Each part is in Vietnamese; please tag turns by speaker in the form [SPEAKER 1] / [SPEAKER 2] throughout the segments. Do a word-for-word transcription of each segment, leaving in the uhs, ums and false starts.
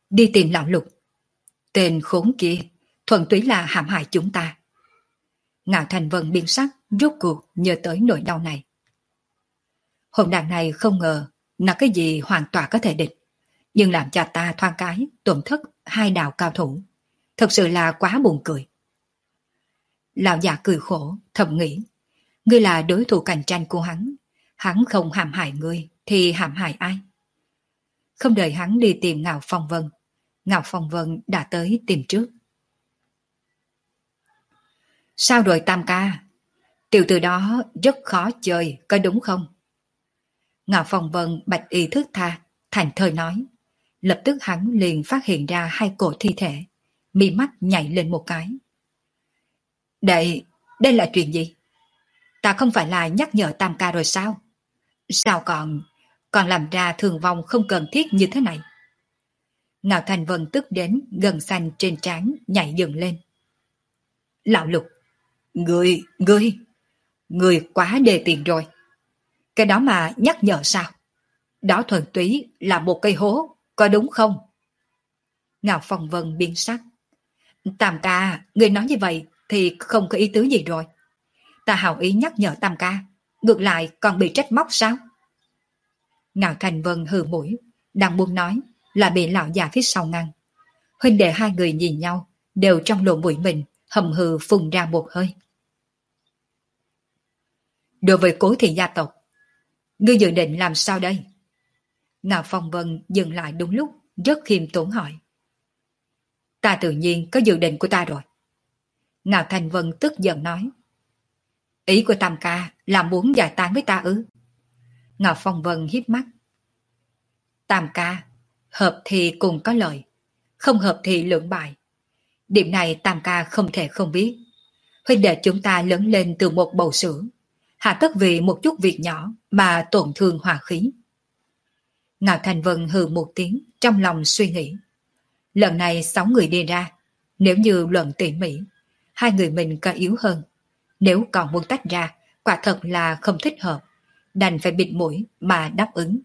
[SPEAKER 1] Đi tìm lão Lục. Tên khốn kia thuần túy là hãm hại chúng ta. Ngạo Thành Vân biến sắc, rốt cuộc nhớ tới nỗi đau này. Hồn đàn này không ngờ là cái gì hoàn toàn có thể địch, nhưng làm cho ta thoáng cái tổn thất hai đạo cao thủ, thật sự là quá buồn cười. Lão già cười khổ, thầm nghĩ, ngươi là đối thủ cạnh tranh của hắn, hắn không hãm hại ngươi thì hãm hại ai? Không đợi hắn đi tìm Ngạo Phong Vân, Ngạo Phong Vân đã tới tìm trước. Sao rồi Tam ca? Tiểu tử đó rất khó chơi, có đúng không? Ngạo Phong Vân bạch y thức tha, thành thơi nói. Lập tức hắn liền phát hiện ra hai cổ thi thể, mi mắt nhảy lên một cái. Đây, đây là chuyện gì? Ta không phải là nhắc nhở Tam ca rồi sao? Sao còn, còn làm ra thương vong không cần thiết như thế này? Ngạo Thành Vân tức đến gần xanh trên trán nhảy dựng lên. Lão Lục, ngươi, ngươi, ngươi quá đề tiền rồi. Cái đó mà nhắc nhở sao? Đó thuần túy là một cây hố, có đúng không? Ngạo Phong Vân biến sắc. Tam ca, ngươi nói như vậy thì không có ý tứ gì rồi. Ta hào ý nhắc nhở Tam ca, ngược lại còn bị trách móc sao? Ngạo Thành Vân hừ mũi, đang muốn nói là bị lão già phía sau ngăn. Huynh đệ hai người nhìn nhau, đều trong lỗ mũi mình hầm hừ phun ra một hơi. Đối với Cố thị gia tộc, ngươi dự định làm sao đây? Ngạo Phong Vân dừng lại đúng lúc, rất khiêm tốn hỏi. Ta tự nhiên có dự định của ta rồi. Ngạo Thành Vân tức giận nói. Ý của Tam ca là muốn giải tán với ta ư? Ngạo Phong Vân hiếp mắt. Tam ca, hợp thì cùng có lợi, không hợp thì lưỡng bại. Điểm này Tam ca không thể không biết. Huynh đệ chúng ta lớn lên từ một bầu sữa, hạ tất vì một chút việc nhỏ mà tổn thương hòa khí. Ngạo Thành Vân hừ một tiếng, trong lòng suy nghĩ. Lần này sáu người đi ra, nếu như luận tỉ mỉ, hai người mình có yếu hơn. Nếu còn muốn tách ra, quả thật là không thích hợp, đành phải bịt mũi mà đáp ứng.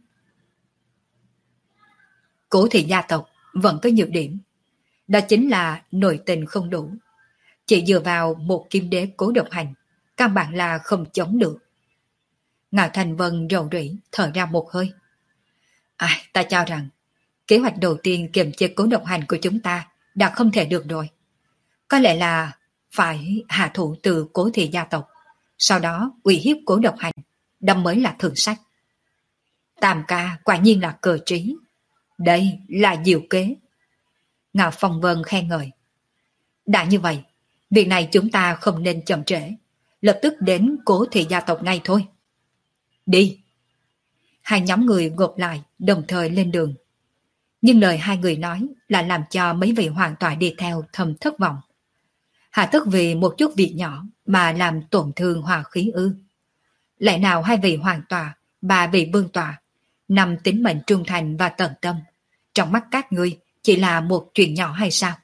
[SPEAKER 1] Cố thị gia tộc vẫn có nhược điểm, đó chính là nội tình không đủ. Chỉ dựa vào một kim đế Cố Độc Hành, căn bản là không chống được. Ngạo Thành Vân rầu rĩ thở ra một hơi. À, ta cho rằng kế hoạch đầu tiên kiềm chế Cố Độc Hành của chúng ta đã không thể được rồi. Có lẽ là phải hạ thủ từ Cố thị gia tộc, sau đó uy hiếp Cố Độc Hành, đó mới là thượng sách. Tam ca quả nhiên là cờ trí. Đây là diệu kế. Ngạo Phong Vân khen ngợi. Đã như vậy, việc này chúng ta không nên chậm trễ, lập tức đến Cố thị gia tộc ngay thôi. Đi. Hai nhóm người gộp lại đồng thời lên đường. Nhưng lời hai người nói là làm cho mấy vị hoàng tọa đi theo thầm thất vọng. Hạ tất vì một chút việc nhỏ mà làm tổn thương hòa khí ư? Lẽ nào hai vị hoàng tọa, ba vị vương tọa, nằm tính mệnh trung thành và tận tâm, trong mắt các ngươi chỉ là một chuyện nhỏ hay sao?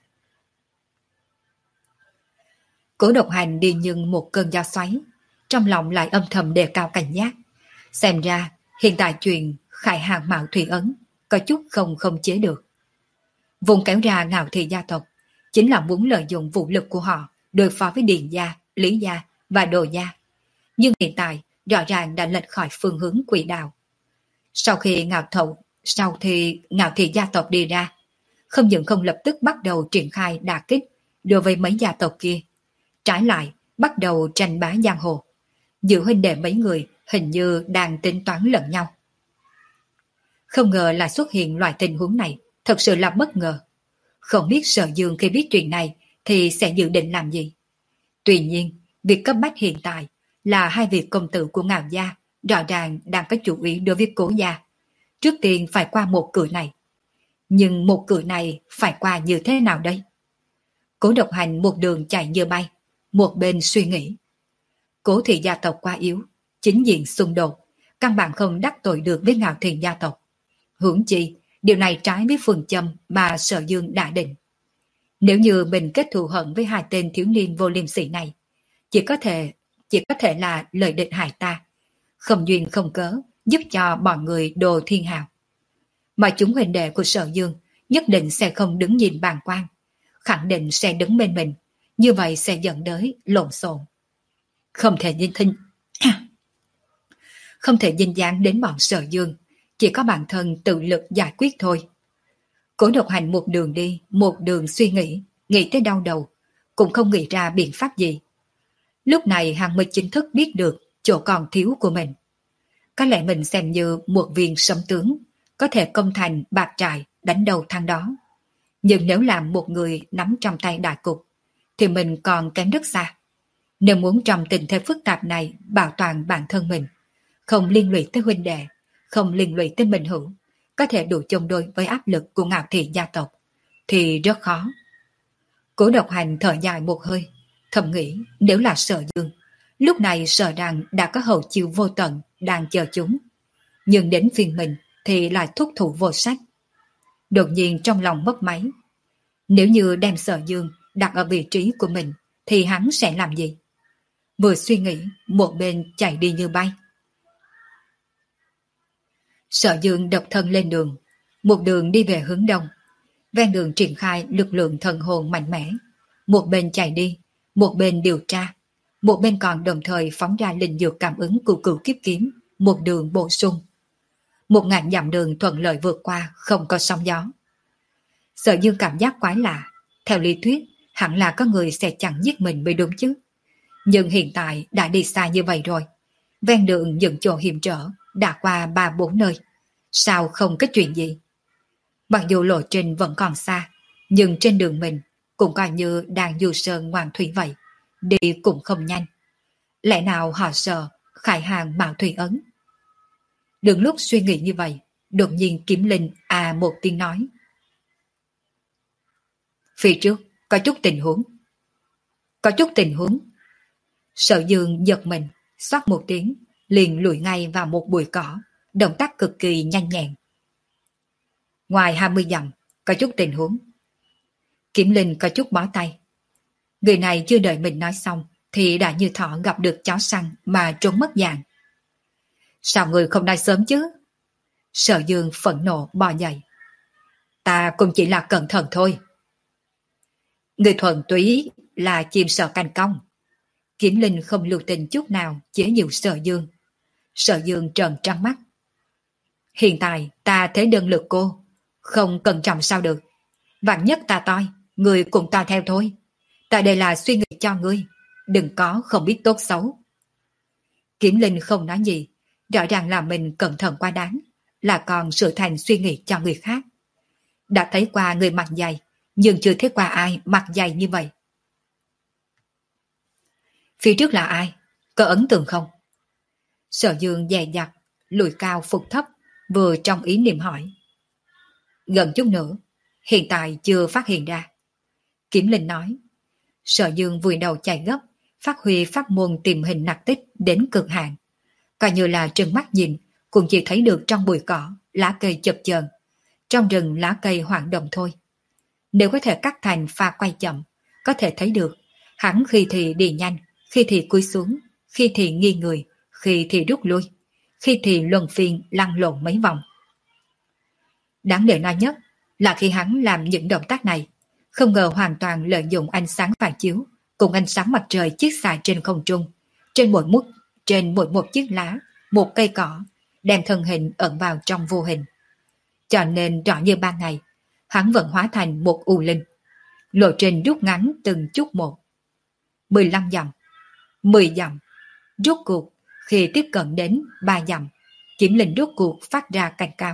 [SPEAKER 1] Cố Độc Hành đi như một cơn gió xoáy, trong lòng lại âm thầm đề cao cảnh giác. Xem ra hiện tại chuyện Khải Hàng Mạo Thủy Ấn có chút không không chế được. Vùng kéo ra Ngạo thị gia tộc chính là muốn lợi dụng vũ lực của họ đối phó với Điền gia, Lý gia và Đồ gia. Nhưng hiện tại rõ ràng đã lệch khỏi phương hướng quỹ đạo. Sau khi Ngạo Thậu, sau khi Ngạo thị gia tộc đi ra, không những không lập tức bắt đầu triển khai đả kích đối với mấy gia tộc kia, trái lại bắt đầu tranh bá giang hồ. Giữa huynh đệ mấy người hình như đang tính toán lẫn nhau. Không ngờ là xuất hiện loại tình huống này, thật sự là bất ngờ. Không biết Sở Dương khi biết chuyện này thì sẽ dự định làm gì. Tuy nhiên, việc cấp bách hiện tại là hai vị công tử của Ngạo gia rõ ràng đang có chủ ý đối với Cố gia. Trước tiên phải qua một cửa này. Nhưng một cửa này phải qua như thế nào đây? Cố Độc Hành một đường chạy như bay, một bên suy nghĩ. Cố thị gia tộc quá yếu, chính diện xung đột, căn bản không đắc tội được với Ngạo thị gia tộc. Huống chi, điều này trái với phương châm mà Sở Dương đã định. Nếu như mình kết thù hận với hai tên thiếu niên vô liêm sỉ này, chỉ có thể chỉ có thể là lời định hại ta, không duyên không cớ, giúp cho bọn người đồ thiên hào. Mà chúng huynh đệ của Sở Dương nhất định sẽ không đứng nhìn bàng quan, khẳng định sẽ đứng bên mình, như vậy sẽ dẫn tới lộn xộn. Không thể nhìn thinh, không thể dính dáng đến bọn Sở Dương, chỉ có bản thân tự lực giải quyết thôi. Cố Độc Hành một đường đi, một đường suy nghĩ, nghĩ tới đau đầu, cũng không nghĩ ra biện pháp gì. Lúc này hắn mới chính thức biết được chỗ còn thiếu của mình. Có lẽ mình xem như một viên sấm tướng, có thể công thành bạc trại đánh đầu thằng đó. Nhưng nếu làm một người nắm trong tay đại cục, thì mình còn kém rất xa. Nếu muốn trong tình thế phức tạp này bảo toàn bản thân mình, không liên lụy tới huynh đệ, không liên lụy tới Minh Hữu, có thể đủ chống đối với áp lực của Ngạo Thị gia tộc, thì rất khó. Cố Độc Hành thở dài một hơi, thầm nghĩ nếu là Sở Dương, lúc này sợ rằng đã có hậu chiêu vô tận đang chờ chúng. Nhưng đến phiên mình thì lại thúc thủ vô sách. Đột nhiên trong lòng mất máy. Nếu như đem Sở Dương đặt ở vị trí của mình thì hắn sẽ làm gì? Vừa suy nghĩ, một bên chạy đi như bay. Sở Dương độc thân lên đường, một đường đi về hướng đông. Ven đường triển khai lực lượng thần hồn mạnh mẽ. Một bên chạy đi, một bên điều tra, một bên còn đồng thời phóng ra linh dược cảm ứng của cửu kiếp kiếm, một đường bổ sung. Một ngàn dặm đường thuận lợi vượt qua, không có sóng gió. Sở Dương cảm giác quái lạ, theo lý thuyết, hẳn là có người sẽ chẳng giết mình mới đúng chứ. Nhưng hiện tại đã đi xa như vậy rồi. Ven đường những chỗ hiểm trở, đã qua ba bốn nơi. Sao không có chuyện gì? Mặc dù lộ trình vẫn còn xa, nhưng trên đường mình cũng coi như đang du sơn ngoan thủy vậy. Đi cũng không nhanh. Lẽ nào họ sợ Khải Hàng Mạo Thủy Ấn? Đường lúc suy nghĩ như vậy, đột nhiên Kiếm Linh à một tiếng nói. Phía trước có chút tình huống. Có chút tình huống. Sở Dương giật mình, xoát một tiếng, liền lùi ngay vào một bụi cỏ, động tác cực kỳ nhanh nhẹn. Ngoài hai mươi dặm, có chút tình huống. Kiếm Linh có chút bó tay. Người này chưa đợi mình nói xong, thì đã như thỏ gặp được chó săn mà trốn mất dạng. Sao người không nói sớm chứ? Sở Dương phẫn nộ bò dậy. Ta cũng chỉ là cẩn thận thôi. Người thuần túy là chim sợ canh công. Kiếm Linh không lưu tình chút nào chế giễu Sở Dương. Sở Dương trợn trắng mắt. Hiện tại ta thấy đơn lực cô, không cẩn trọng sao được. Vạn nhất ta toi, người cũng toi theo thôi. Tại đây là suy nghĩ cho ngươi, đừng có không biết tốt xấu. Kiếm Linh không nói gì, rõ ràng là mình cẩn thận quá đáng, là còn sửa thành suy nghĩ cho người khác. Đã thấy qua người mặc dày, nhưng chưa thấy qua ai mặc dày như vậy. Phía trước là ai? Có ấn tượng không? Sở Dương dè dặt, lùi cao phục thấp, vừa trong ý niệm hỏi. Gần chút nữa, hiện tại chưa phát hiện ra. Kiếm Linh nói. Sở Dương vùi đầu chạy gấp, phát huy pháp môn tìm hình nặc tích đến cực hạn. Coi như là trừng mắt nhìn, cũng chỉ thấy được trong bụi cỏ, lá cây chập chờn. Trong rừng lá cây hoạt động thôi. Nếu có thể cắt thành pha quay chậm, có thể thấy được, hắn khi thì đi nhanh, khi thì cúi xuống, khi thì nghiêng người, khi thì rút lui, khi thì luân phiên lăn lộn mấy vòng. Đáng để nói nhất là khi hắn làm những động tác này, không ngờ hoàn toàn lợi dụng ánh sáng phản chiếu cùng ánh sáng mặt trời chiết xạ trên không trung, trên mỗi mút, trên mỗi một chiếc lá, một cây cỏ, đem thân hình ẩn vào trong vô hình. Cho nên rõ như ban ngày, hắn vẫn hóa thành một u linh. Lộ trình rút ngắn từng chút một. mười lăm dặm, mười dặm, rút cuộc khi tiếp cận đến ba dặm, Kiếm Linh rút cuộc phát ra cảnh cáo.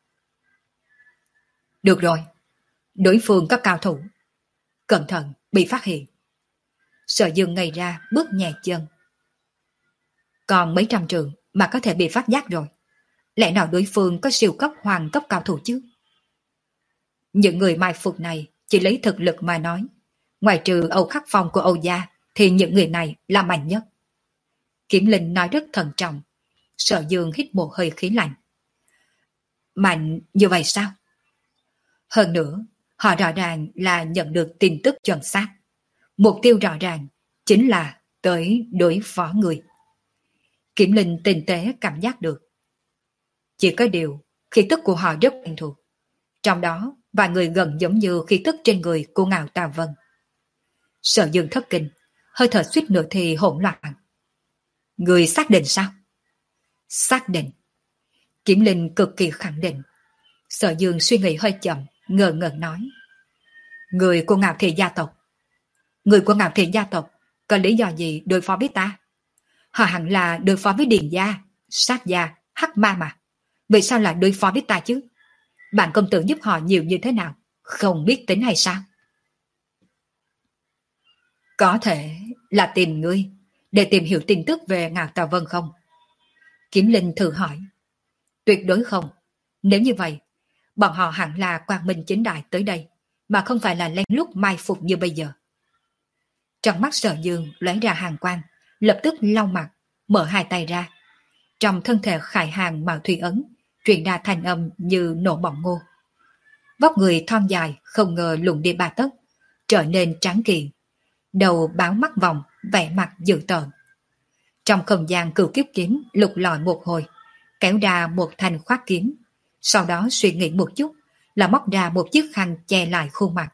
[SPEAKER 1] Được rồi, đối phương có cao thủ. Cẩn thận, bị phát hiện. Sở Dương ngây ra, bước nhẹ chân. Còn mấy trăm trường mà có thể bị phát giác rồi. Lẽ nào đối phương có siêu cấp hoàng cấp cao thủ chứ? Những người mai phục này chỉ lấy thực lực mà nói. Ngoài trừ Âu Khắc Phong của Âu Gia thì những người này là mạnh nhất. Kiếm Linh nói rất thận trọng. Sở Dương hít một hơi khí lạnh. Mạnh như vậy sao? Hơn nữa, họ rõ ràng là nhận được tin tức chuẩn xác. Mục tiêu rõ ràng chính là tới đối phó người. Kiếm Linh tinh tế cảm giác được. Chỉ có điều, khí tức của họ rất quen thuộc. Trong đó và người gần giống như khí tức trên người của Ngạo Tà Vân. Sở Dương thất kinh, hơi thở suýt nữa thì hỗn loạn. Người xác định sao? Xác định. Kiếm Linh cực kỳ khẳng định. Sở Dương suy nghĩ hơi chậm, ngờ ngợ nói. Người của Ngạo Thị gia tộc. Người của Ngạo Thị gia tộc có lý do gì đối phó với ta? Họ hẳn là đối phó với Điền gia, Sát gia, Hắc ma mà. Vì sao lại đối phó với ta chứ? Bạn công tử giúp họ nhiều như thế nào? Không biết tính hay sao? Có thể là tìm ngươi để tìm hiểu tin tức về Ngạo Tà Vân không? Kiếm Linh thử hỏi. Tuyệt đối không. Nếu như vậy, bọn họ hẳn là quang minh chính đại tới đây, mà không phải là lén lút mai phục như bây giờ. Trong mắt Sở Dương lóe ra hàng quang, lập tức lau mặt, mở hai tay ra. Trong thân thể Khải Hàng Mạo Thủy Ấn truyền ra thanh âm như nổ bọng ngô. Vóc người thon dài không ngờ lùn đi ba tấc, trở nên tráng kiện, đầu báo mắt vòng, vẻ mặt dữ tợn. Trong không gian cửu kiếp kiếm lục lọi một hồi, kéo ra một thanh khoát kiếm, sau đó suy nghĩ một chút là móc ra một chiếc khăn che lại khuôn mặt.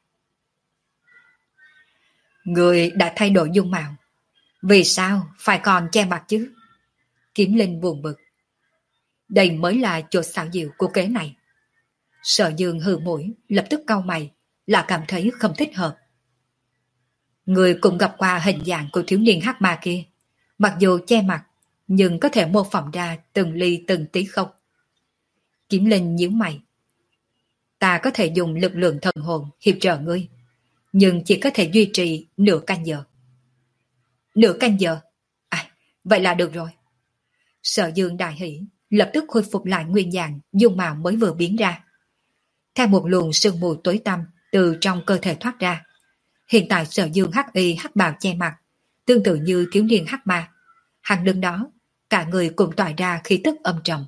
[SPEAKER 1] Người đã thay đổi dung mạo, vì sao phải còn che mặt chứ? Kiếm Linh buồn bực. Đây mới là chỗ xảo diệu của kế này. Sở Dương hừ mũi, lập tức cau mày, là cảm thấy không thích hợp. Người cũng gặp qua hình dạng của thiếu niên hắc ma kia, mặc dù che mặt, nhưng có thể mô phỏng ra từng ly từng tí không? Kiếm Linh nhíu mày. Ta có thể dùng lực lượng thần hồn hiệp trợ ngươi, nhưng chỉ có thể duy trì nửa canh giờ. Nửa canh giờ? À, vậy là được rồi. Sở Dương đại hỉ, lập tức khôi phục lại nguyên dạng dung mạo mới vừa biến ra. Theo một luồng sương mù tối tăm từ trong cơ thể thoát ra. Hiện tại Sở Dương hắc y hắc bào che mặt, tương tự như thiếu niên hắc ma. Hàng lưng đó, cả người cùng tỏa ra khí tức âm trầm.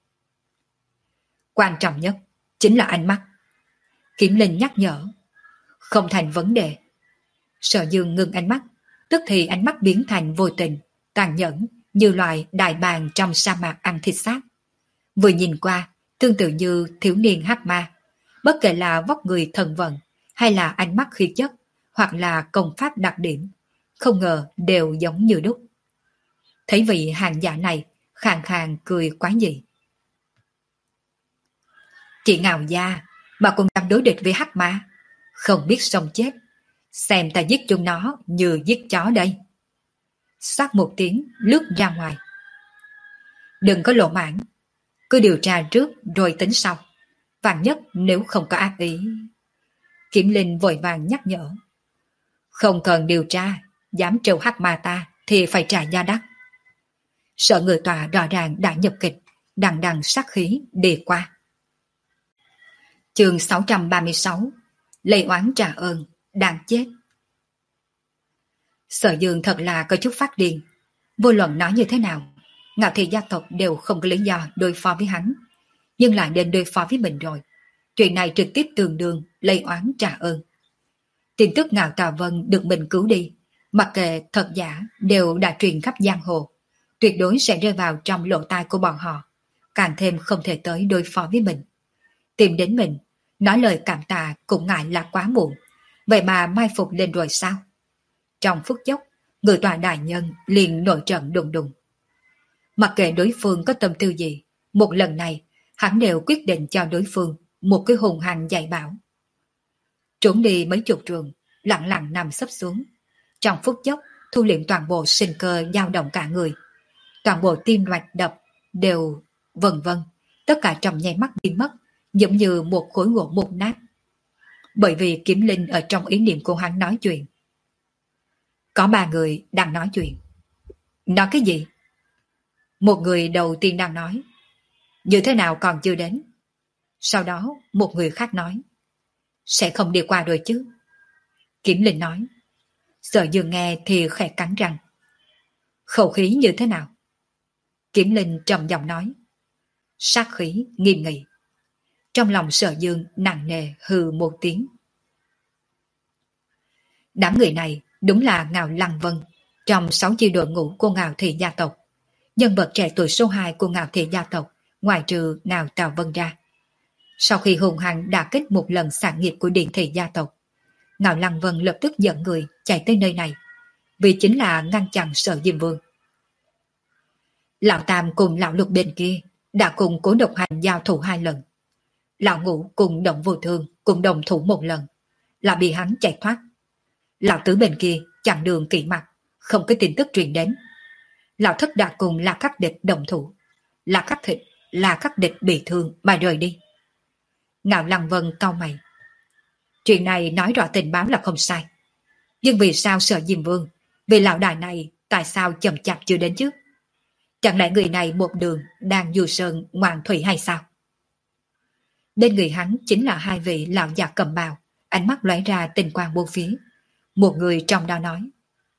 [SPEAKER 1] Quan trọng nhất chính là ánh mắt. Kiếm Linh nhắc nhở. Không thành vấn đề. Sở Dương ngừng ánh mắt, tức thì ánh mắt biến thành vô tình, tàn nhẫn, như loài đại bàng trong sa mạc ăn thịt xác. Vừa nhìn qua, tương tự như thiếu niên hắc ma, bất kể là vóc người thần vận, hay là ánh mắt khí chất, hoặc là công pháp đặc điểm, không ngờ đều giống như đúc. Thấy vị hàng giả này, khàn khàn cười quá dị. Chị Ngạo gia mà cũng đang đối địch với hắc ma, không biết sống chết, xem ta giết chúng nó như giết chó đây. Sát một tiếng lướt ra ngoài. Đừng có lộ mãn, cứ điều tra trước rồi tính sau. Vạn nhất nếu không có ác ý. Kiếm Linh vội vàng nhắc nhở. Không cần điều tra, dám trêu hắc ma ta thì phải trả giá đắt. Sợ người tòa rõ ràng đã nhập kịch, đằng đằng sát khí đi qua. Chương sáu trăm ba mươi sáu. Lây oán trả ơn, đang chết. Sở Dương thật là có chút phát điên. Vô luận nói như thế nào, Ngạo Thị gia tộc đều không có lý do đối phó với hắn, nhưng lại nên đối phó với mình rồi. Chuyện này trực tiếp tương đương lây oán trả ơn. Tin tức Ngạo Tà Vân được mình cứu đi, mặc kệ thật giả đều đã truyền khắp giang hồ, tuyệt đối sẽ rơi vào trong lỗ tai của bọn họ, càng thêm không thể tới đối phó với mình. Tìm đến mình, nói lời cảm tạ cũng ngại là quá muộn, vậy mà mai phục lên rồi sao? Trong phút chốc, người tòa đại nhân liền nổi trận đùng đùng. Mặc kệ đối phương có tâm tư gì, một lần này hắn đều quyết định cho đối phương một cái hùng hăng dạy bảo. Trốn đi mấy chục trường, lặng lặng nằm sấp xuống. Trong phút chốc, thu liệm toàn bộ sinh cơ dao động cả người. Toàn bộ tim mạch đập đều vần vân, tất cả trong nháy mắt biến mất, giống như một khối gỗ mục nát. Bởi vì Kiếm Linh ở trong ý niệm của hắn nói chuyện. Có ba người đang nói chuyện. Nói cái gì? Một người đầu tiên đang nói. Như thế nào còn chưa đến? Sau đó một người khác nói. Sẽ không đi qua rồi chứ? Kiếm Linh nói. Sở Dương nghe thì khẽ cắn răng. Khẩu khí như thế nào? Kiếm Linh trầm giọng nói. Sát khí nghiêm nghị. Trong lòng Sở Dương nặng nề hừ một tiếng. Đám người này đúng là Ngạo Lăng Vân, trong sáu chi đội ngũ của Ngạo Thị gia tộc. Nhân vật trẻ tuổi số hai của Ngạo Thị gia tộc, ngoài trừ Ngạo Tào Vân ra. Sau khi hùng hăng đả kích một lần sản nghiệp của Điền thị gia tộc, Ngạo Lăng Vân lập tức dẫn người chạy tới nơi này, vì chính là ngăn chặn Sở Diêm Vương. Lão Tam cùng lão Lục bên kia đã cùng Cố Độc Hành giao thủ hai lần. Lão Ngũ cùng Động Vô Thương cùng đồng thủ một lần, là bị hắn chạy thoát. Lão Tứ bên kia chặn đường kỵ mặt, không có tin tức truyền đến. Lão Thất đã cùng La Khắc Địch đồng thủ, La Khắc Thịt, La Khắc Địch bị thương mà rời đi. Ngạo Lăng Vân cau mày. Chuyện này nói rõ tình báo là không sai, nhưng vì sao Sở Diêm Vương, vì lão đại này tại sao chậm chạp chưa đến chứ? Chẳng lẽ người này một đường đang du sơn ngoạn thủy hay sao? Bên người hắn chính là hai vị lão già cầm bào, ánh mắt lóe ra tình quang bốn phía. Một người trong đó nói: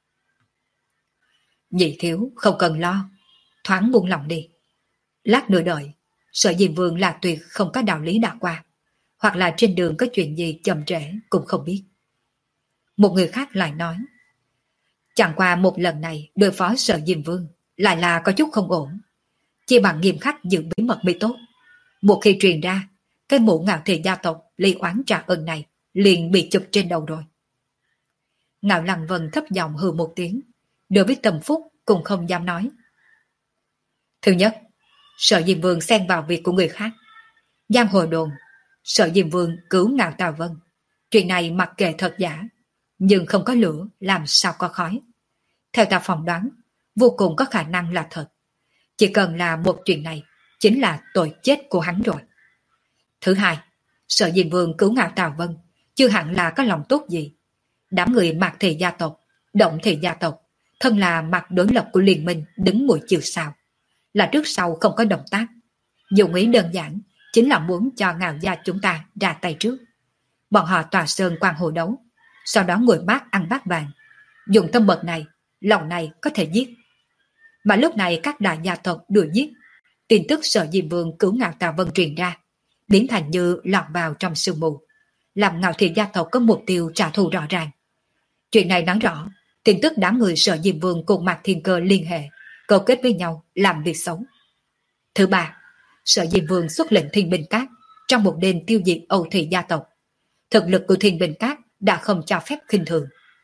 [SPEAKER 1] Nhị thiếu không cần lo, thoáng buông lòng đi. Lát nữa đợi, Sở Diêm Vương là tuyệt không có đạo lý đã qua, hoặc là trên đường có chuyện gì chậm trễ cũng không biết. Một người khác lại nói: Chẳng qua một lần này đối phó Sở Diêm Vương lại là có chút không ổn, chỉ bằng nghiêm khắc giữ bí mật mới tốt. Một khi truyền ra, cái mũ Ngạo thị gia tộc ly oán trả ơn này liền bị chụp trên đầu rồi. Ngạo Lăng Vân thấp giọng hừ một tiếng, đối với Tâm Phúc cũng không dám nói. Thứ nhất, Sở Diêm Vương xen vào việc của người khác. Giang hồ đồn Sở Diêm Vương cứu Ngạo Tào Vân, chuyện này mặc kệ thật giả, nhưng không có lửa làm sao có khói. Theo ta phỏng đoán, vô cùng có khả năng là thật. Chỉ cần là một chuyện này, chính là tội chết của hắn rồi. Thứ hai, Sở Diêm Vương cứu Ngạo Tào Vân chưa hẳn là có lòng tốt gì. Đám người Mạc thị gia tộc, Động thị gia tộc, thân là mặt đối lập của liên minh đứng mũi chịu sào, là trước sau không có động tác. Dụng ý đơn giản chính là muốn cho Ngạo gia chúng ta ra tay trước. Bọn họ tòa sơn quan hồ đấu, sau đó ngồi bát ăn bát vàng. Dùng tâm bậc này, lòng này có thể giết. Mà lúc này các đại gia tộc đuổi giết, tin tức Sở Diêm Vương cứu Ngạo Tào Vân truyền ra, biến thành như lọt vào trong sương mù, làm Ngạo thị gia tộc có mục tiêu trả thù rõ ràng. Chuyện này nói rõ, tin tức đám người Sở Diêm Vương cùng Mạc Thiên Cơ liên hệ, câu kết với nhau làm việc xấu. Thứ ba, Sở Diêm Vương xuất lệnh Thiên Bình Cát trong một đêm tiêu diệt Âu thị gia tộc. Thực lực của Thiên Bình Cát đã không cho phép khinh thường.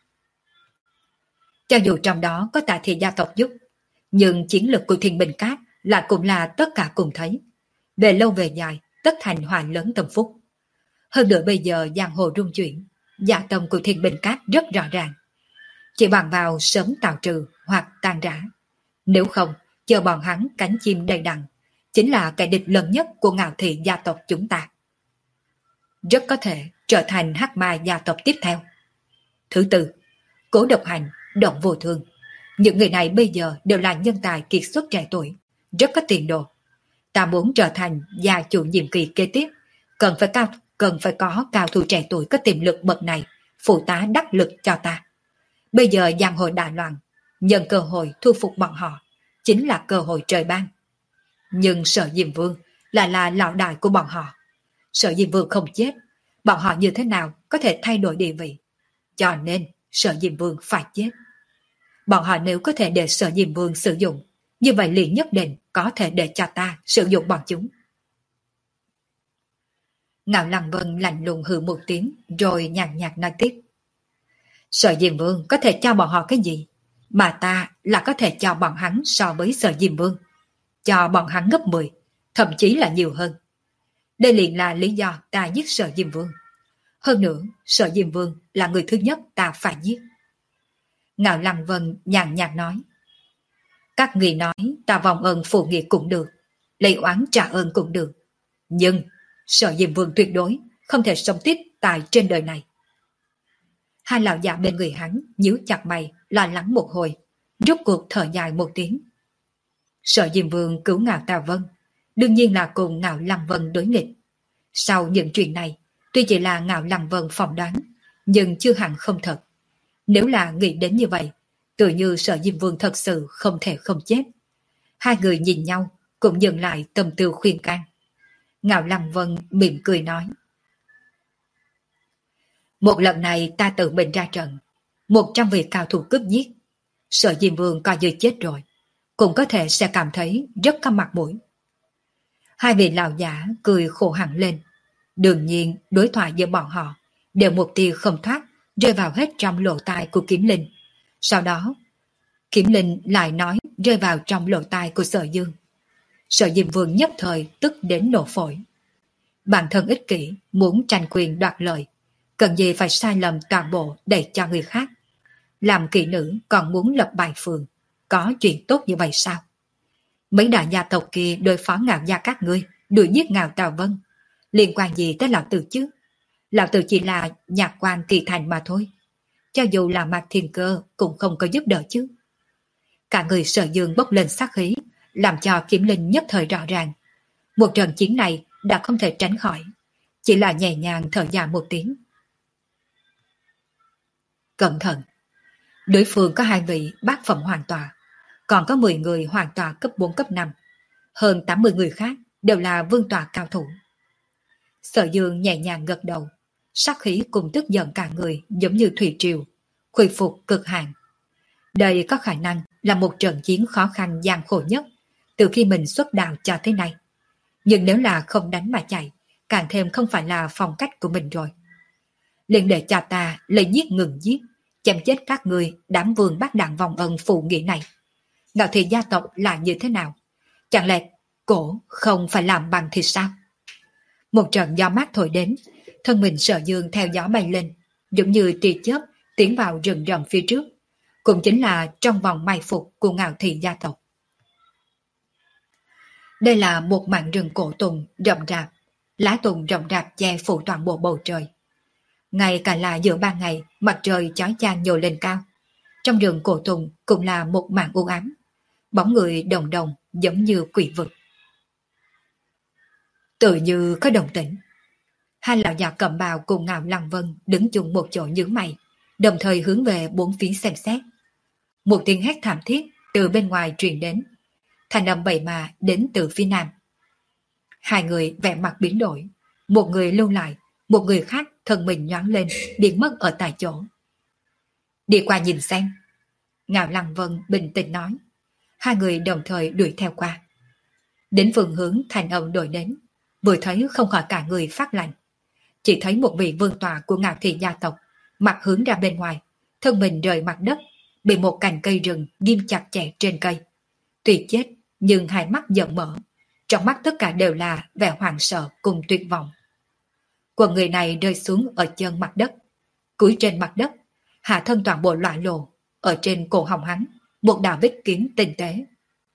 [SPEAKER 1] Cho dù trong đó có Tạ thị gia tộc giúp, nhưng chiến lực của Thiên Bình Cát là cũng là tất cả cùng thấy. Về lâu về dài, tất thành hòa lớn Tâm Phúc. Hơn nữa bây giờ giang hồ rung chuyển, dạ tâm của Thiên Bình Cát rất rõ ràng. Chỉ bằng vào sớm tạo trừ hoặc tan rã. Nếu không, chờ bọn hắn cánh chim đầy đặn, chính là kẻ địch lớn nhất của Ngạo thị gia tộc chúng ta. Rất có thể trở thành hắc ma gia tộc tiếp theo. Thứ tư, Cố Độc Hành, Động Vô Thương. Những người này bây giờ đều là nhân tài kiệt xuất trẻ tuổi, rất có tiền đồ. Ta muốn trở thành gia chủ nhiệm kỳ kế tiếp, cần phải cao cần phải có cao thủ trẻ tuổi có tiềm lực bậc này, phụ tá đắc lực cho ta. Bây giờ giang hồ đại loạn, nhân cơ hội thu phục bọn họ, chính là cơ hội trời ban. Nhưng Sở Diêm Vương lại là lão đại của bọn họ. Sở Diêm Vương không chết, bọn họ như thế nào có thể thay đổi địa vị? Cho nên Sở Diêm Vương phải chết. Bọn họ nếu có thể để Sở Diêm Vương sử dụng, như vậy liền nhất định có thể để cho ta sử dụng bọn chúng. Ngạo Lăng Vân lạnh lùng hừ một tiếng, rồi nhàn nhạt nói tiếp. Sở Diêm Vương có thể cho bọn họ cái gì, mà ta là có thể cho bọn hắn so với Sở Diêm Vương. Cho bọn hắn gấp mười, thậm chí là nhiều hơn. Đây liền là lý do ta giết Sở Diêm Vương. Hơn nữa, Sở Diêm Vương là người thứ nhất ta phải giết. Ngạo Lăng Vân nhàn nhạt nói. Các người nói ta vòng ơn phụ nghĩa cũng được, lấy oán trả ơn cũng được. Nhưng Sở Diêm Vương tuyệt đối không thể sống tiếp tại trên đời này. Hai lão già bên người hắn nhíu chặt mày, lo lắng một hồi, rốt cuộc thở dài một tiếng. Sở Diêm Vương cứu Ngạo Tào Vân, đương nhiên là cùng Ngạo Lăng Vân đối nghịch. Sau những chuyện này, tuy chỉ là Ngạo Lăng Vân phỏng đoán, nhưng chưa hẳn không thật. Nếu là nghĩ đến như vậy, tự như Sở Diêm Vương thật sự không thể không chết. Hai người nhìn nhau, cũng dừng lại tâm tư khuyên can. Ngạo Lăng Vân mỉm cười nói. Một lần này ta tự mình ra trận, một trăm vị cao thủ cướp giết. Sở Diêm Vương coi như chết rồi, cũng có thể sẽ cảm thấy rất có mặt mũi. Hai vị lão giả cười khổ hẳn lên, Đương nhiên, đối thoại giữa bọn họ đều một tia không thoát rơi vào hết trong lỗ tai của Kiếm Linh. Sau đó, Kiếm Linh lại nói rơi vào trong lỗ tai của Sở Dương. Sở Diêm Vương nhất thời tức đến nổ phổi. Bản thân ích kỷ, muốn tranh quyền đoạt lợi, cần gì phải sai lầm toàn bộ để cho người khác. Làm kỵ nữ còn muốn lập bài phường, có chuyện tốt như vậy sao? Mấy đại gia tộc kia đối phó Ngạo gia các ngươi, đuổi giết Ngạo Tào Vân, liên quan gì tới lão tử chứ? Lão tử chỉ là nhạc quan kỳ thành mà thôi. Cho dù là Mạc Thiên Cơ cũng không có giúp đỡ chứ. Cả người Sở Dương bốc lên sát khí, làm cho Kiếm Linh nhất thời rõ ràng. Một trận chiến này đã không thể tránh khỏi, chỉ là nhẹ nhàng thở dài một tiếng. Cẩn thận, đối phương có hai vị bát phẩm hoàn tọa, còn có mười người hoàn tọa cấp bốn cấp năm, hơn tám mươi người khác đều là vương tọa cao thủ. Sở Dương nhẹ nhàng gật đầu, sát khí cùng tức giận cả người giống như thủy triều, khôi phục cực hạn. Đây có khả năng là một trận chiến khó khăn gian khổ nhất từ khi mình xuất đạo cho tới nay. Nhưng nếu là không đánh mà chạy, càng thêm không phải là phong cách của mình rồi. Liền để cha ta lấy giết ngừng giết, chém chết các người đám vương bác đạn vòng ân phụ nghĩa này. Ngạo Thị gia tộc là như thế nào? Chẳng lẽ cổ không phải làm bằng thịt sao? Một trận gió mát thổi đến, thân mình Sở Dương theo gió bay lên, giống như tia chớp tiến vào rừng rậm phía trước, cũng chính là trong vòng mai phục của Ngạo Thị gia tộc. Đây là một mảng rừng cổ tùng rậm rạp, lá tùng rậm rạp che phủ toàn bộ bầu trời. Ngay cả là giữa ban ngày, mặt trời chói chang nhô lên cao. Trong rừng cổ tùng cũng là một mảng u ám, bóng người đồng đồng giống như quỷ vực. Tự như có đồng tĩnh. Hai lão già cầm bào cùng Ngạo Lăng Vân đứng chung một chỗ nhướng mày, đồng thời hướng về bốn phía xem xét. Một tiếng hét thảm thiết từ bên ngoài truyền đến, thanh âm bầy mà đến từ phía nam. Hai người vẻ mặt biến đổi, một người lưu lại, một người khác thân mình nhoáng lên, biến mất ở tại chỗ. Đi qua nhìn xem. Ngạo Lăng Vân bình tĩnh nói. Hai người đồng thời đuổi theo qua. Đến phương hướng thanh âm đổi đến, vừa thấy không khỏi cả người phát lạnh. Chỉ thấy một vị vương tọa của Ngạo Thị gia tộc, mặt hướng ra bên ngoài, thân mình rời mặt đất, bị một cành cây rừng ghim chặt chẽ trên cây. Tuy chết, nhưng hai mắt giận mở, trong mắt tất cả đều là vẻ hoảng sợ cùng tuyệt vọng. Quần người này rơi xuống ở chân mặt đất, cúi trên mặt đất, hạ thân toàn bộ loạn lộ, ở trên cổ họng hắn, một đạo vết kiếm tinh tế.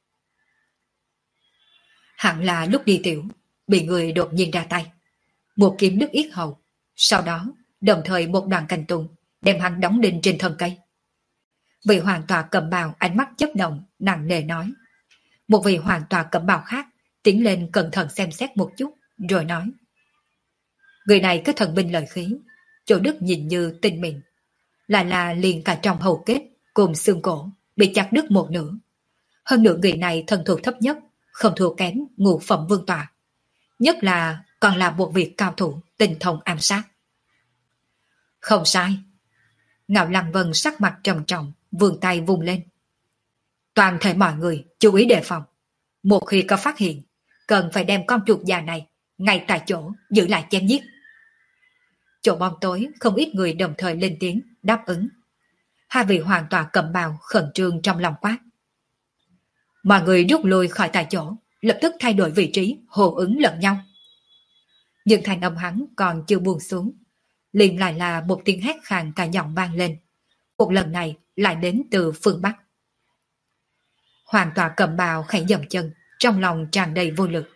[SPEAKER 1] Hẳn là lúc đi tiểu, bị người đột nhiên ra tay. Một kiếm đứt yết hầu, sau đó đồng thời một đoàn cành tùng đem hắn đóng đinh trên thân cây. Vị hoàng tọa cầm bào ánh mắt chớp động, nặng nề nói. Một vị hoàng tọa cầm bào khác tiến lên cẩn thận xem xét một chút, rồi nói. Người này có thần binh lợi khí, chỗ đức nhìn như tinh mịn, lại là liền cả trong hầu kết cùng xương cổ bị chặt đứt một nửa. Hơn nữa người này thần thuộc thấp nhất, không thua kém ngũ phẩm vương tọa, nhất là còn là một vị cao thủ tinh thông ám sát. Không sai. Ngạo Lăng Vân sắc mặt trầm trọng, vươn tay vung lên. Toàn thể mọi người chú ý đề phòng. Một khi có phát hiện, cần phải đem con chuột già này ngay tại chỗ giữ lại chém giết. Chỗ bóng tối không ít người đồng thời lên tiếng đáp ứng. Hai vị hoàn toàn cầm bào khẩn trương trong lòng quát. Mọi người rút lui khỏi tại chỗ, lập tức thay đổi vị trí, hô ứng lẫn nhau. Nhưng thanh âm hắn còn chưa buông xuống, liền lại là một tiếng hét khàn cả giọng vang lên. Một lần này lại đến từ phương Bắc. Hoàn toàn cầm bào khẽ dậm chân, trong lòng tràn đầy vô lực.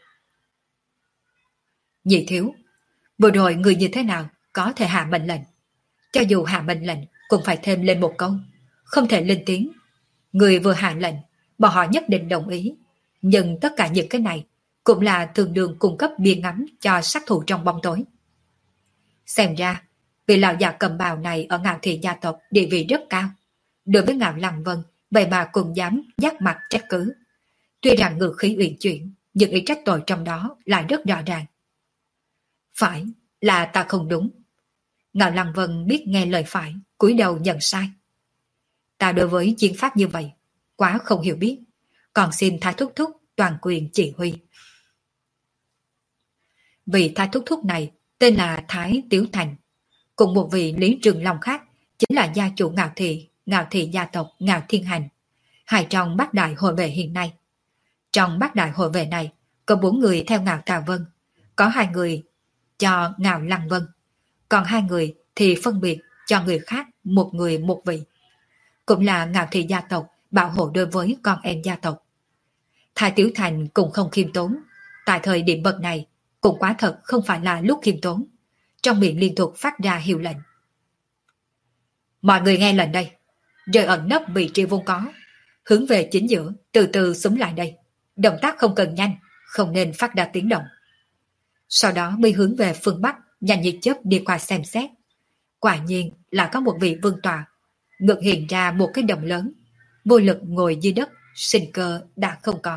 [SPEAKER 1] Nhị thiếu, vừa rồi người như thế nào có thể hạ mệnh lệnh? Cho dù hạ mệnh lệnh cũng phải thêm lên một câu, không thể lên tiếng. Người vừa hạ lệnh, bọn họ nhất định đồng ý. Nhưng tất cả những cái này cũng là thường đường cung cấp bia ngắm cho sát thủ trong bóng tối. Xem ra, vị lão già cầm bào này ở Ngạo Thị gia tộc địa vị rất cao. Đối với Ngạo Lăng Vân, vậy mà cũng dám giác mặt trách cứ. Tuy rằng ngự khí uyển chuyển, nhưng ý trách tội trong đó lại rất rõ ràng. Phải, là ta không đúng. Ngạo Lăng Vân biết nghe lời phải, cúi đầu nhận sai. Ta đối với chiến pháp như vậy, quá không hiểu biết, còn xin Thái Thúc Thúc toàn quyền chỉ huy. Vì Thái Thúc Thúc này tên là Thái Tiếu Thành, cùng một vị Lý Trường Long khác, chính là gia chủ Ngạo Thị, Ngạo Thị gia tộc Ngạo Thiên Hành, hai trong bát đại hội vệ hiện nay. Trong bát đại hội vệ này, có bốn người theo Ngạo Tà Vân, có hai người cho Ngạo Lăng Vân, còn hai người thì phân biệt cho người khác một người một vị. Cũng là Ngạo Thị gia tộc bảo hộ đối với con em gia tộc. Thái Tiểu Thành cũng không khiêm tốn, tại thời điểm bậc này cũng quá thật không phải là lúc khiêm tốn, trong miệng liên tục phát ra hiệu lệnh. Mọi người nghe lệnh đây, rời ẩn nấp vị trí vốn có, hướng về chính giữa, từ từ xuống lại đây, động tác không cần nhanh, không nên phát ra tiếng động. Sau đó mới hướng về phương Bắc, nhanh như chớp đi qua xem xét. Quả nhiên là có một vị vương tọa, ngực hiện ra một cái đồng lớn, vô lực ngồi dưới đất, sinh cơ đã không còn.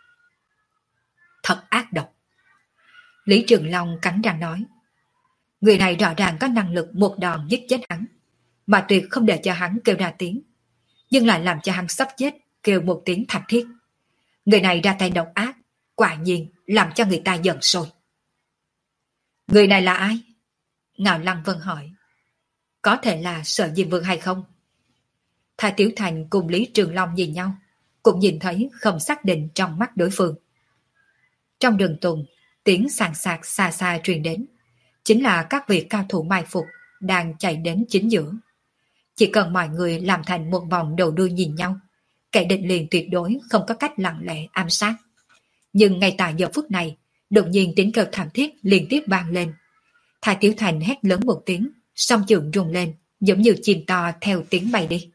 [SPEAKER 1] Thật ác độc. Lý Trường Long cắn răng nói, người này rõ ràng có năng lực một đòn giết chết hắn, mà tuyệt không để cho hắn kêu ra tiếng, nhưng lại làm cho hắn sắp chết kêu một tiếng thảm thiết. Người này ra tay độc ác, quả nhiên làm cho người ta giận sôi. Người này là ai? Ngạo Lăng Vân hỏi. Có thể là Sở Diêm Vương hay không? Thái Tiểu Thành cùng Lý Trường Long nhìn nhau, cũng nhìn thấy không xác định trong mắt đối phương. Trong rừng tùng, tiếng sàn sạc xa xa truyền đến, chính là các vị cao thủ mai phục đang chạy đến chính giữa. Chỉ cần mọi người làm thành một vòng đầu đuôi nhìn nhau, kẻ địch liền tuyệt đối không có cách lặng lẽ ám sát. Nhưng ngay tại giờ phút này, đột nhiên tiếng kêu thảm thiết liên tiếp vang lên. Thái Tiểu Thành hét lớn một tiếng, song chưởng rung lên, giống như chim to theo tiếng bay đi.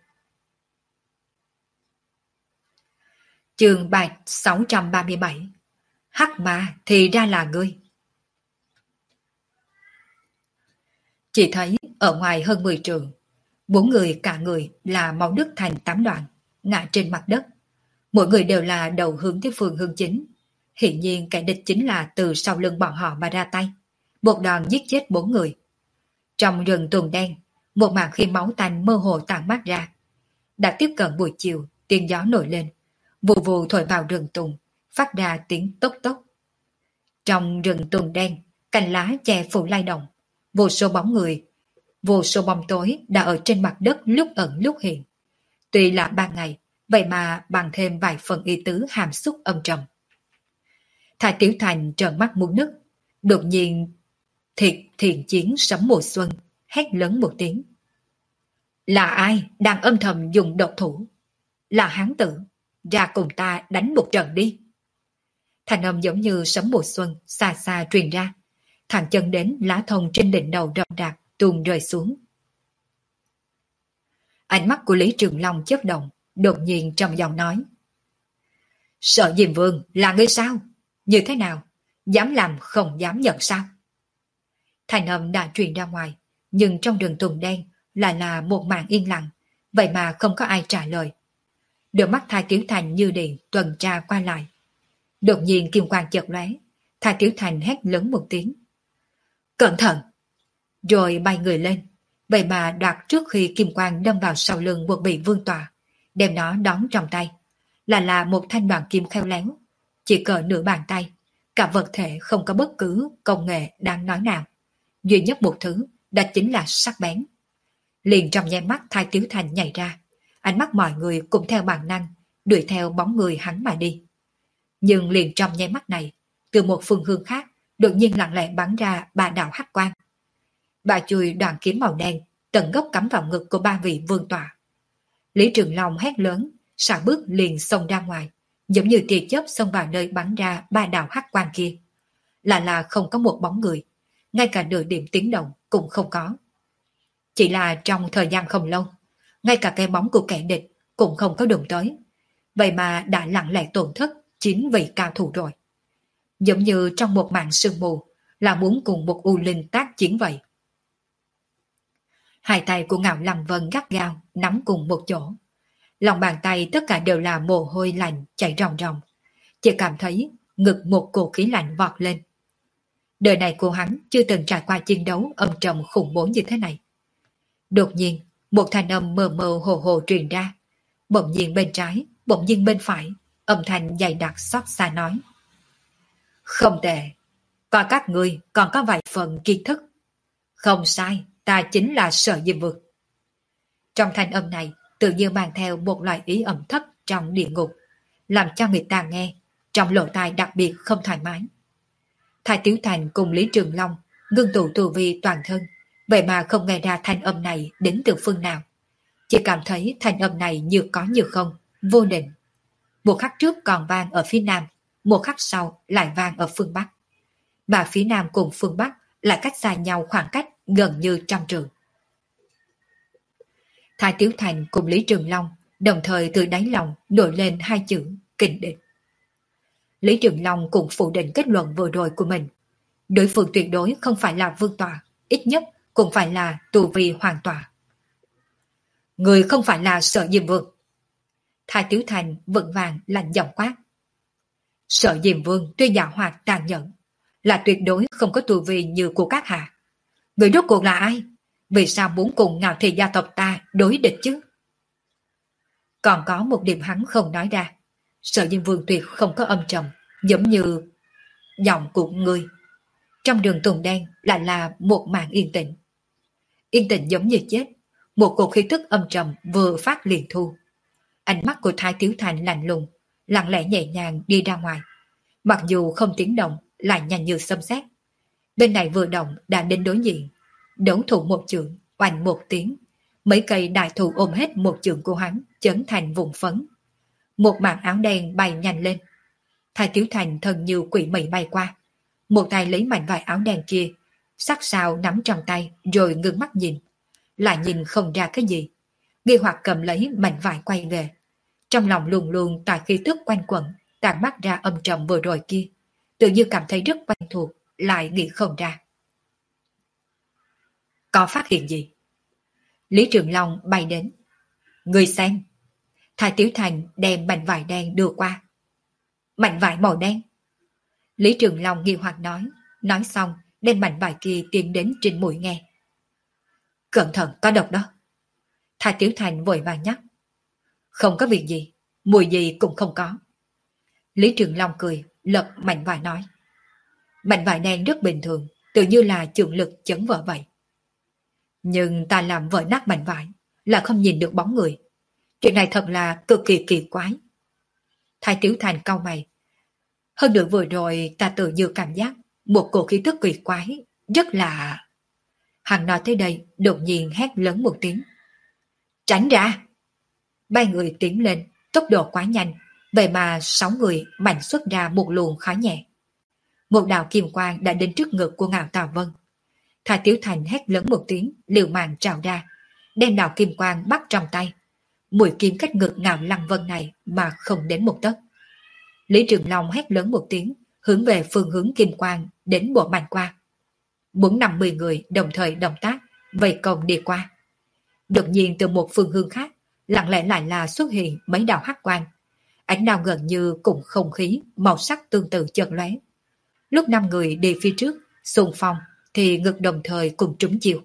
[SPEAKER 1] Chương bài sáu trăm ba mươi bảy. Hắc ma thì ra là ngươi. Chỉ thấy ở ngoài hơn mười trường, bốn người cả người là máu đứt thành tám đoạn, ngã trên mặt đất. Mỗi người đều là đầu hướng tới phương hướng chính. Hiển nhiên kẻ địch chính là từ sau lưng bọn họ mà ra tay, một đòn giết chết bốn người. Trong rừng tùng đen, một màn khi máu tanh mơ hồ tản mát ra. Đã tiếp cận buổi chiều, tiếng gió nổi lên, vù vù thổi vào rừng tùng, phát ra tiếng tốc tốc. Trong rừng tùng đen, cành lá che phủ lay động, vô số bóng người, vô số bóng tối đã ở trên mặt đất lúc ẩn lúc hiện. Tuy là ban ngày, vậy mà bằng thêm vài phần ý tứ hàm xúc âm trầm. Thái Tiểu Thành trợn mắt muốn nứt, đột nhiên thiệt thiện chiến sấm mùa xuân, hét lớn một tiếng. Là ai đang âm thầm dùng độc thủ? Là hán tử, ra cùng ta đánh một trận đi. Thành âm giống như sấm mùa xuân xa xa truyền ra, thẳng chân đến lá thông trên đỉnh đầu rậm rạp tuôn rơi xuống. Ánh mắt của Lý Trường Long chớp động, đột nhiên trầm giọng nói. Sở Diêm Vương là ngươi sao? Như thế nào? Dám làm không dám nhận sao? Thành âm đã truyền ra ngoài, nhưng trong rừng tùng đen lại là một màn yên lặng, vậy mà không có ai trả lời. Đôi mắt Thái Tiểu Thành như điện tuần tra qua lại. Đột nhiên kim quang chợt lóe, Thái Tiểu Thành hét lớn một tiếng. Cẩn thận! Rồi bay người lên, vậy mà đoạt trước khi kim quang đâm vào sau lưng một vị vương tọa, đem nó đón trong tay. Là là một thanh đoàn kim khéo léo, chỉ cỡ nửa bàn tay, cả vật thể không có bất cứ công nghệ đáng nói nào. Duy nhất một thứ, đó chính là sắc bén. Liền trong nháy mắt Thái Tiểu Thành nhảy ra, ánh mắt mọi người cũng theo bản năng, đuổi theo bóng người hắn mà đi. Nhưng liền trong nháy mắt này, từ một phương hướng khác, đột nhiên lặng lẽ bắn ra ba đạo hắc quang. Bà chùi đoàn kiếm màu đen, tận gốc cắm vào ngực của ba vị vương tọa. Lý Trường Long hét lớn, xả bước liền xông ra ngoài, giống như tia chớp xông vào nơi bắn ra ba đạo hắc quang kia. Là là không có một bóng người, ngay cả nửa điểm tiếng động cũng không có. Chỉ là trong thời gian không lâu, ngay cả cái bóng của kẻ địch cũng không có đụng tới. Vậy mà đã lặng lẽ tổn thất chín vị cao thủ rồi. Giống như trong một màn sương mù, là muốn cùng một u linh tác chiến vậy. Hai tay của Ngạo Lăng Vân gắt gao, nắm cùng một chỗ. Lòng bàn tay tất cả đều là mồ hôi lạnh chảy ròng ròng. Chỉ cảm thấy ngực một cổ khí lạnh vọt lên. Đời này của hắn chưa từng trải qua chiến đấu âm trầm khủng bố như thế này. Đột nhiên, một thanh âm mờ mờ hồ hồ truyền ra. Bỗng nhiên bên trái, bỗng nhiên bên phải, âm thanh dày đặc xót xa nói. Không tệ, Còn các ngươi còn có vài phần kiến thức. Không sai, ta chính là Sở Diêm Vương. Trong thanh âm này tự nhiên mang theo một loại ý ẩm thấp trong địa ngục, làm cho người ta nghe trong lỗ tai đặc biệt không thoải mái. Thái Tiếu Thành cùng Lý Trường Long ngưng tụ tu vi toàn thân, vậy mà không nghe ra thanh âm này đến từ phương nào. Chỉ cảm thấy thanh âm này như có như không, vô định. Một khắc trước còn vang ở phía nam, một khắc sau lại vang ở phương bắc. Mà phía nam cùng phương bắc lại cách xa nhau khoảng cách gần như trăm trượng. Thái Tiếu Thành cùng Lý Trường Long đồng thời từ đáy lòng nổi lên hai chữ kình địch. Lý Trường Long cũng phủ định kết luận vừa rồi của mình. Đối phương tuyệt đối không phải là vương tọa, ít nhất cũng phải là tù vi hoàng tọa. Người không phải là Sở Diêm Vương. Thái Tiếu Thành vững vàng lạnh giọng quát. Sở Diêm Vương tuy giả hoạt tàn nhẫn, là tuyệt đối không có tù vi như của các hạ. Người rốt cuộc là ai? Vì sao muốn cùng Ngạo Thị gia tộc ta đối địch chứ? Còn có một điểm hắn không nói ra. Sở Diêm Vương tuyệt không có âm trầm, giống như giọng của ngươi. Trong đường tùng đen lại là một màn yên tĩnh. Yên tĩnh giống như chết. Một cuộc khí tức âm trầm vừa phát liền thu. Ánh mắt của Thái Tiếu Thành lạnh lùng, lặng lẽ nhẹ nhàng đi ra ngoài. Mặc dù không tiếng động, lại nhanh như xâm xét. Bên này vừa động đã đến đối diện. Đấu thủ một chưởng, oanh một tiếng. Mấy cây đại thụ ôm hết một chưởng của hắn, chấn thành vùng phấn. Một mảng áo đen bay nhanh lên. Thái Tiếu Thành thân như quỷ mị bay qua. Một tay lấy mảnh vải áo đen kia, sắc sào nắm trong tay rồi ngưng mắt nhìn. Lại nhìn không ra cái gì. Nghi hoặc cầm lấy mảnh vải quay về. Trong lòng luôn luôn tại khí tức quanh quẩn, tàn mắt ra âm trầm vừa rồi kia. Tự như cảm thấy rất quen thuộc, lại nghĩ không ra. Có phát hiện gì? Lý Trường Long bay đến. Người xem. Thái Tiếu Thành đem mảnh vải đen đưa qua. Mảnh vải màu đen. Lý Trường Long nghi hoặc nói. Nói xong đem mảnh vải kia tiến đến trên mũi nghe. Cẩn thận, có độc đó. Thái Tiếu Thành vội vàng nhắc. Không có việc gì, mùi gì cũng không có. Lý Trường Long cười, lật mảnh vải nói. Mảnh vải đen rất bình thường, tự như là chưởng lực chấn vỡ vậy. Nhưng ta làm vỡ nát mảnh vải, là không nhìn được bóng người. Chuyện này thật là cực kỳ kỳ quái. Thái Tiếu Thành cau mày. Hơn nữa vừa rồi ta tự như cảm giác một cổ khí tức kỳ quái, rất là... Hắn nói tới đây, đột nhiên hét lớn một tiếng. Tránh ra! Ba người tiến lên, tốc độ quá nhanh, vậy mà sáu người mạnh xuất ra một luồng khói nhẹ. Một đạo kim quang đã đến trước ngực của Ngạo Tào Vân. Thái Tiếu Thành hét lớn một tiếng, liều mạng trào ra, đem đạo kim quang bắt trong tay. Mũi kim cách ngực Ngạo Lăng Vân này mà không đến một tấc. Lý Trường Long hét lớn một tiếng, hướng về phương hướng kim quang đến bộ mảnh qua. Bốn năm mươi người đồng thời động tác, vây công đi qua. Đột nhiên từ một phương hướng khác, lặng lẽ lại là xuất hiện mấy đạo hắc quang. Ánh đao gần như cùng không khí, màu sắc tương tự chợt lóe. Lúc năm người đi phía trước, xung phong, thì ngực đồng thời cùng trúng chiều.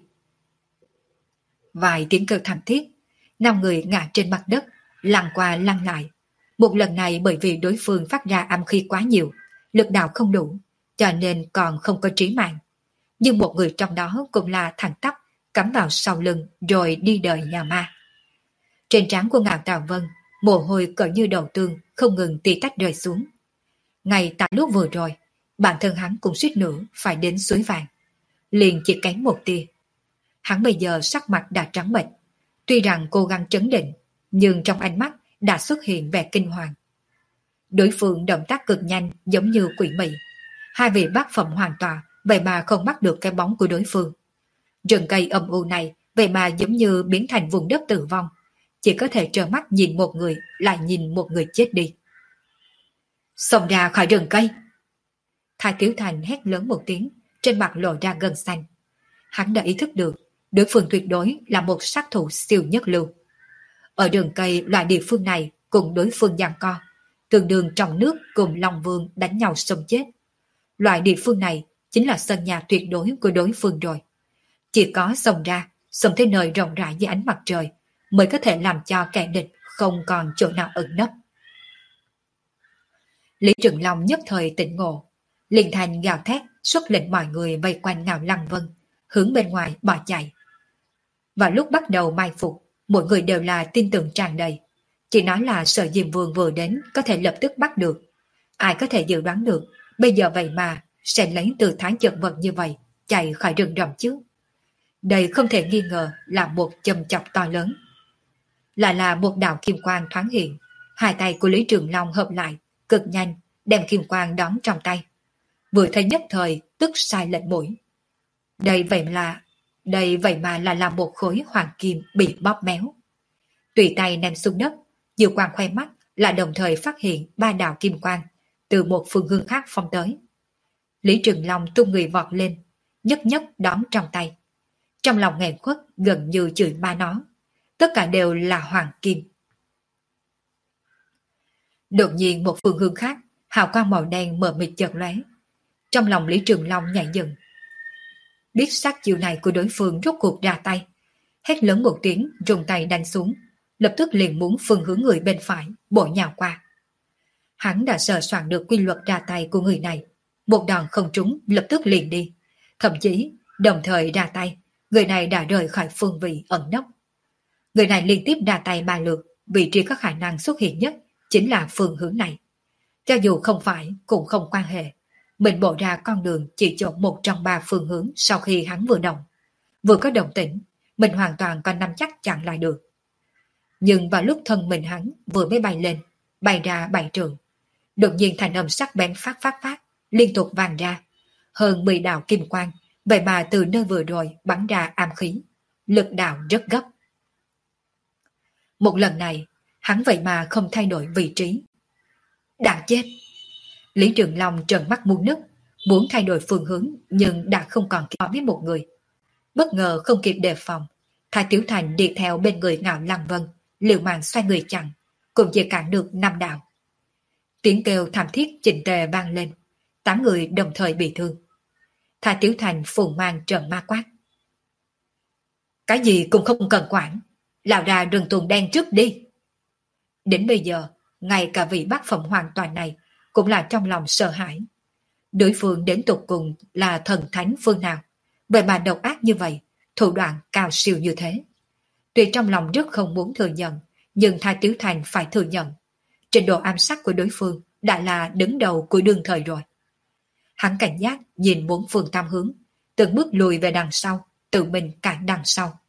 [SPEAKER 1] Vài tiếng kêu thảm thiết, năm người ngã trên mặt đất, lăn qua lăn lại. Một lần này bởi vì đối phương phát ra âm khí quá nhiều, lực đạo không đủ, cho nên còn không có trí mạng. Nhưng một người trong đó cũng là thẳng tắp, cắm vào sau lưng rồi đi đời nhà ma. Trên trán của Ngạo Tào Vân, mồ hôi cỡ như đầu tương không ngừng tí tách rơi xuống. Ngay tại lúc vừa rồi, bản thân hắn cũng suýt nữa phải đến suối vàng. Liền chỉ kém một tia. Hắn bây giờ sắc mặt đã trắng bệch, tuy rằng cố gắng trấn định, nhưng trong ánh mắt đã xuất hiện vẻ kinh hoàng. Đối phương động tác cực nhanh giống như quỷ mị. Hai vị bát phẩm hoàn toàn, vậy mà không bắt được cái bóng của đối phương. Rừng cây âm u này vậy mà giống như biến thành vùng đất tử vong, chỉ có thể trơ mắt nhìn một người lại nhìn một người chết đi. Xông ra khỏi rừng cây! Thái Tiếu Thành hét lớn một tiếng, trên mặt lộ ra gân xanh. Hắn đã ý thức được đối phương tuyệt đối là một sát thủ siêu nhất lưu. Ở rừng cây loại địa phương này cùng đối phương giằng co, tương đương trong nước cùng Long Vương đánh nhau sống chết. Loại địa phương này chính là sân nhà tuyệt đối của đối phương rồi. Chỉ có xông ra, xông tới nơi rộng rãi dưới ánh mặt trời mới có thể làm cho kẻ địch không còn chỗ nào ẩn nấp. Lý Trường Long nhất thời tỉnh ngộ, liền thành gào thét xuất lệnh mọi người vây quanh Ngạo Lăng Vân, hướng bên ngoài bỏ chạy. Và lúc bắt đầu mai phục, mọi người đều là tin tưởng tràn đầy. Chỉ nói là sợ Diêm Vương vừa đến có thể lập tức bắt được. Ai có thể dự đoán được, bây giờ vậy mà sẽ lấy từ thái chật vật như vậy, chạy khỏi rừng rậm chứ. Đây không thể nghi ngờ là một châm chọc to lớn. Lại là một đạo kim quang thoáng hiện, hai tay của Lý Trường Long hợp lại, cực nhanh, đem kim quang đón trong tay. Vừa thấy nhất thời, tức sai lệnh mũi. Đây vậy là, đây vậy mà là làm một khối hoàng kim bị bóp méo. Tùy tay ném xuống đất, Diệu Quang khoe mắt là đồng thời phát hiện ba đạo kim quang từ một phương hướng khác phong tới. Lý Trường Long tung người vọt lên, nhất nhất đón trong tay. Trong lòng nghẹn khuất gần như chửi ba nó. Tất cả đều là hoàng kim. Đột nhiên một phương hướng khác, hào quang màu đen mờ mịt chợt lóe. Trong lòng Lý Trường Long nhảy dựng. Biết sát chiêu này của đối phương rốt cuộc ra tay, hét lớn một tiếng dùng tay đánh xuống, lập tức liền muốn phương hướng người bên phải bổ nhào qua. Hắn đã sờ soạn được quy luật ra tay của người này, một đòn không trúng lập tức liền đi, thậm chí đồng thời ra tay, người này đã rời khỏi phương vị ẩn nấp. Người này liên tiếp ra tay ba lượt, vị trí có khả năng xuất hiện nhất chính là phương hướng này. Cho dù không phải cũng không quan hệ, mình bộ ra con đường chỉ chọn một trong ba phương hướng sau khi hắn vừa động. Vừa có động tĩnh, mình hoàn toàn có nắm chắc chặn lại được. Nhưng vào lúc thân mình hắn vừa mới bay lên, bay ra bảy trường, đột nhiên thành âm sắc bén phát phát phát, liên tục vang ra. Hơn mười đạo kim quang, vậy mà từ nơi vừa rồi bắn ra am khí, lực đạo rất gấp. Một lần này, hắn vậy mà không thay đổi vị trí. Đã chết! Lý Trường Long trợn mắt muốn nứt, muốn thay đổi phương hướng nhưng đã không còn kịp với một người. Bất ngờ không kịp đề phòng, Thái Tiểu Thành đi theo bên người Ngạo Lăng Vân, liều mạng xoay người chặn, cũng chỉ cản được năm đạo. Tiếng kêu thảm thiết chỉnh tề vang lên, tám người đồng thời bị thương. Thái Tiểu Thành phù mang trợn ma quát. Cái gì cũng không cần quản, lao ra rừng tuần đen trước đi. Đến bây giờ, ngay cả vị bác phẩm hoàn toàn này cũng là trong lòng sợ hãi. Đối phương đến tột cùng là thần thánh phương nào, vậy mà độc ác như vậy, thủ đoạn cao siêu như thế. Tuy trong lòng rất không muốn thừa nhận, nhưng Thái Tiểu Thành phải thừa nhận. Trình độ ám sát của đối phương đã là đứng đầu của đương thời rồi. Hắn cảnh giác nhìn bốn phương tam hướng, từng bước lùi về đằng sau, tự mình cản đằng sau.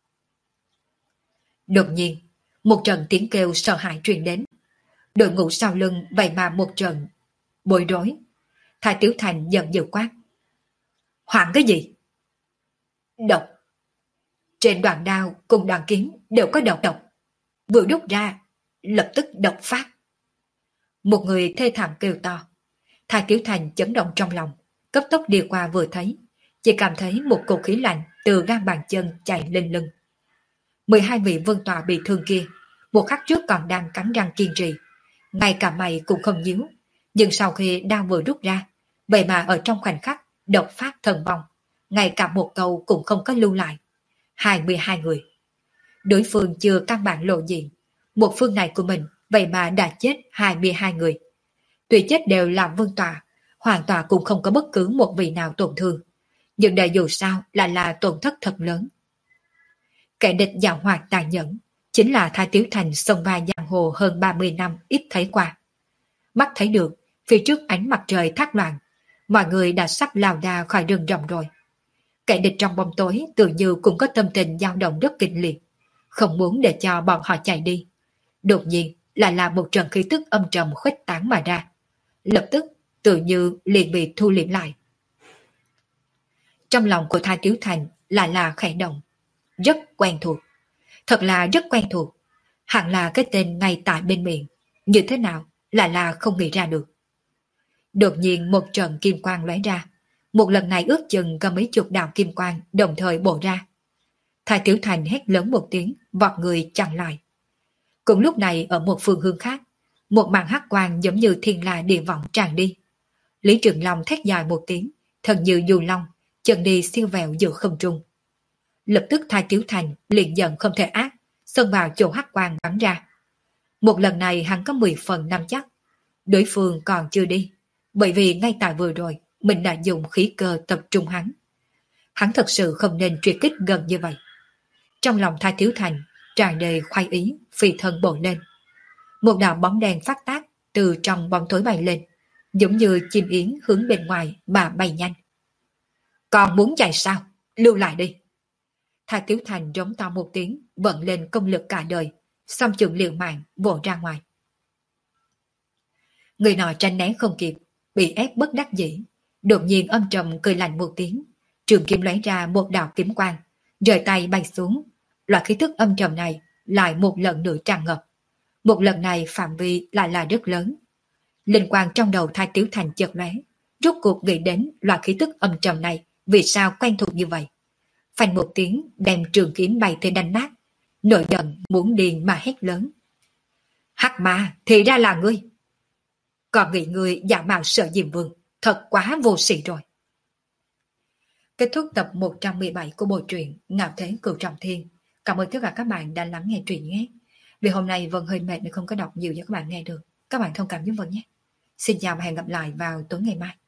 [SPEAKER 1] Đột nhiên, một trận tiếng kêu sợ hãi truyền đến. Đội ngũ sau lưng vậy mà một trận bối rối. Thái Tiểu Thành giận dữ quát. Hoảng cái gì? Độc. Trên đoạn đao cùng đoạn kiếm đều có độc độc. Vừa đúc ra, lập tức độc phát. Một người thê thảm kêu to. Thái Tiểu Thành chấn động trong lòng, cấp tốc đi qua vừa thấy, chỉ cảm thấy một cột khí lạnh từ gan bàn chân chạy lên lưng. Mười hai vị vương tọa bị thương kia, một khắc trước còn đang cắn răng kiên trì, ngay cả mày cũng không nhíu, nhưng sau khi đao vừa rút ra, vậy mà ở trong khoảnh khắc độc phát thần vong, ngay cả một câu cũng không có lưu lại. Hai mươi hai người. Đối phương chưa căn bản lộ diện, một phương này của mình vậy mà đã chết hai mươi hai người. Tuy chết đều là vương tọa, hoàn tọa cũng không có bất cứ một vị nào tổn thương, nhưng đây dù sao là là tổn thất thật lớn. Kẻ địch giàu hoạt tài nhẫn chính là Thái Tiểu Thành sông vai giang hồ hơn ba mươi năm ít thấy qua. Mắt thấy được, phía trước ánh mặt trời thác loạn, mọi người đã sắp lao ra khỏi rừng rậm rồi. Kẻ địch trong bóng tối tự như cũng có tâm tình dao động rất kịch liệt, không muốn để cho bọn họ chạy đi. Đột nhiên lại là một trận khí tức âm trầm khuếch tán mà ra, lập tức tự như liền bị thu liễm lại. Trong lòng của Thái Tiểu Thành lại là khẽ động, rất quen thuộc, thật là rất quen thuộc, hẳn là cái tên ngay tại bên miệng, như thế nào lại là không nghĩ ra được. Đột nhiên một trận kim quang lóe ra, một lần này ước chừng có mấy chục đạo kim quang đồng thời bổ ra. Thái Tiểu Thành hét lớn một tiếng, vọt người chặn lại. Cùng lúc này ở một phương hướng khác, một màn hắc quang giống như thiên la địa võng tràn đi. Lý Trường Long thét dài một tiếng, thần như du long, chân đi siêu vẹo giữa không trung. Lập tức Thái Tiểu Thành liền giận không thể ác, xông vào chỗ hắc quang bắn ra. Một lần này hắn có mười phần năm chắc, đối phương còn chưa đi, Bởi vì ngay tại vừa rồi, mình đã dùng khí cơ tập trung hắn. Hắn thật sự không nên truy kích gần như vậy. Trong lòng Thai Thiếu Thành tràn đầy khoái ý, phi thân bổ lên. Một đạo bóng đen phát tác từ trong bóng tối bay lên, giống như chim yến hướng bên ngoài mà bay nhanh. Còn muốn chạy sao? Lưu lại đi. Thai Thiếu Thành rống to một tiếng, vận lên công lực cả đời, xong trường liều mạng vỗ ra ngoài. Người nọ tranh né không kịp, bị ép bất đắc dĩ, đột nhiên âm trầm cười lạnh một tiếng, trường kiếm lóe ra một đạo kiếm quang, rời tay bay xuống. Loại khí thức âm trầm này lại một lần nữa tràn ngập. Một lần này phạm vi lại là rất lớn. Linh quang trong đầu Thai Tiếu Thành chợt lóe, rốt cuộc nghĩ đến loại khí tức âm trầm này vì sao quen thuộc như vậy. Phanh một tiếng đem trường kiếm bay tới đánh nát, nổi giận muốn điên mà hét lớn. Hắc ma, thì ra là ngươi. Còn nghĩ ngươi giả mạo Sở Diêm Vương, thật quá vô sĩ rồi. Kết thúc tập một trăm mười bảy của bộ truyện Ngạo Thế Cửu Trọng Thiên. Cảm ơn tất cả các bạn đã lắng nghe truyện nhé. Vì hôm nay Vân hơi mệt nên không có đọc nhiều cho các bạn nghe được. Các bạn thông cảm giúp Vân nhé. Xin chào và hẹn gặp lại vào tối ngày mai.